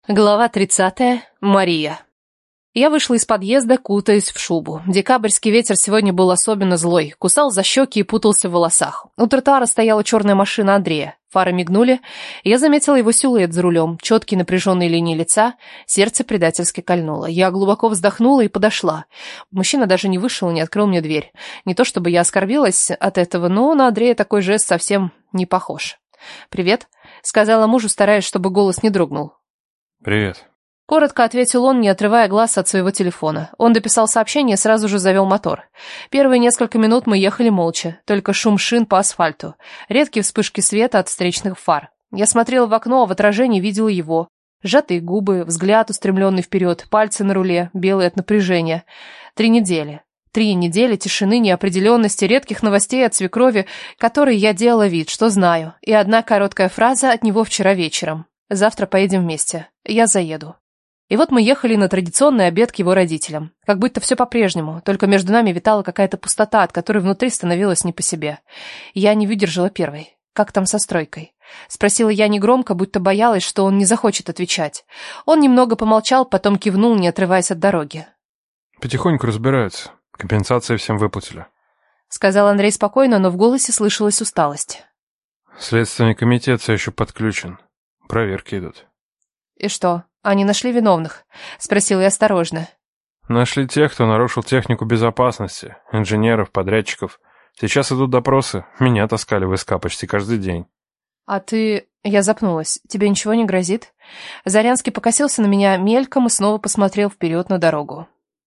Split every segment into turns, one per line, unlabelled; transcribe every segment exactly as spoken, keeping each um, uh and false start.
Глава тридцатая. Мария. Я вышла из подъезда, кутаясь в шубу. Декабрьский ветер сегодня был особенно злой, кусал за щеки и путался в волосах. У тротуара стояла черная машина Андрея. Фары мигнули, и я заметила его силуэт за рулем, четкие напряженные линии лица, сердце предательски кольнуло. Я глубоко вздохнула и подошла. Мужчина даже не вышел и не открыл мне дверь. Не то чтобы я оскорбилась от этого, но на Андрея такой жест совсем не похож. «Привет», — сказала мужу, стараясь, чтобы голос не дрогнул.
«Привет».
Коротко ответил он, не отрывая глаз от своего телефона. Он дописал сообщение и сразу же завел мотор. Первые несколько минут мы ехали молча, только шум шин по асфальту, редкие вспышки света от встречных фар. Я смотрела в окно, а в отражении видела его. Сжатые губы, взгляд устремленный вперед, пальцы на руле, белые от напряжения. Три недели. Три недели тишины, неопределенности, редких новостей от свекрови, которые я делала вид, что знаю. И одна короткая фраза от него вчера вечером. «Завтра поедем вместе. Я заеду». И вот мы ехали на традиционный обед к его родителям. Как будто все по-прежнему, только между нами витала какая-то пустота, от которой внутри становилось не по себе. Я не выдержала первой. «Как там со стройкой?» Спросила я негромко, будто боялась, что он не захочет отвечать. Он немного помолчал, потом кивнул, не отрываясь от дороги.
«Потихоньку разбираются. Компенсации всем выплатили»,
— сказал Андрей спокойно, но в голосе слышалась усталость.
«Следственный комитет все еще подключен. Проверки идут».
«И что, они нашли виновных?» — спросила я осторожно.
«Нашли тех, кто нарушил технику безопасности, инженеров, подрядчиков. Сейчас идут допросы. Меня таскали в СК почти каждый день».
«А ты...» — я запнулась. «Тебе ничего не грозит?» Зарянский покосился на меня мельком и снова посмотрел вперед на дорогу.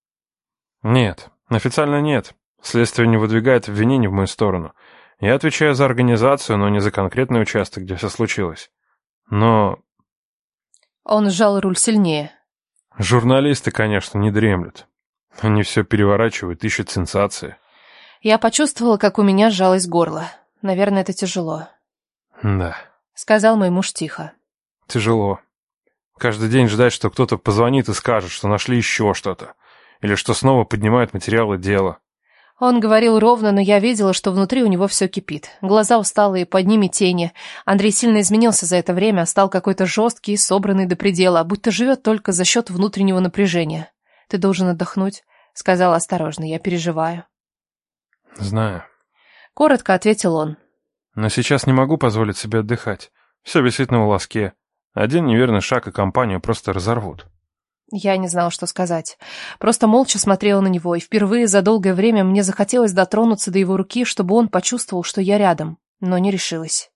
«Нет, официально нет. Следствие не выдвигает обвинений в мою сторону. Я отвечаю за организацию, но не за конкретный участок, где все случилось. Но...»
Он сжал руль сильнее.
«Журналисты, конечно, не дремлют. Они все переворачивают, ищут сенсации».
Я почувствовала, как у меня сжалось горло. Наверное, это тяжело.
«Да»,
— сказал мой муж тихо.
«Тяжело. Каждый день ждать, что кто-то позвонит и скажет, что нашли еще что-то. Или что снова поднимают материалы дела».
Он говорил ровно, но я видела, что внутри у него все кипит. Глаза усталые, под ними тени. Андрей сильно изменился за это время, стал какой-то жесткий и собранный до предела, будто живет только за счет внутреннего напряжения. «Ты должен отдохнуть», — сказала осторожно, — «я переживаю».
«Знаю».
Коротко ответил он.
«Но сейчас не могу позволить себе отдыхать. Все висит на волоске. Один неверный шаг, и компанию просто разорвут».
Я не знала, что сказать. Просто молча смотрела на него, и впервые за долгое время мне захотелось дотронуться до его руки, чтобы он почувствовал, что я рядом, но не решилась.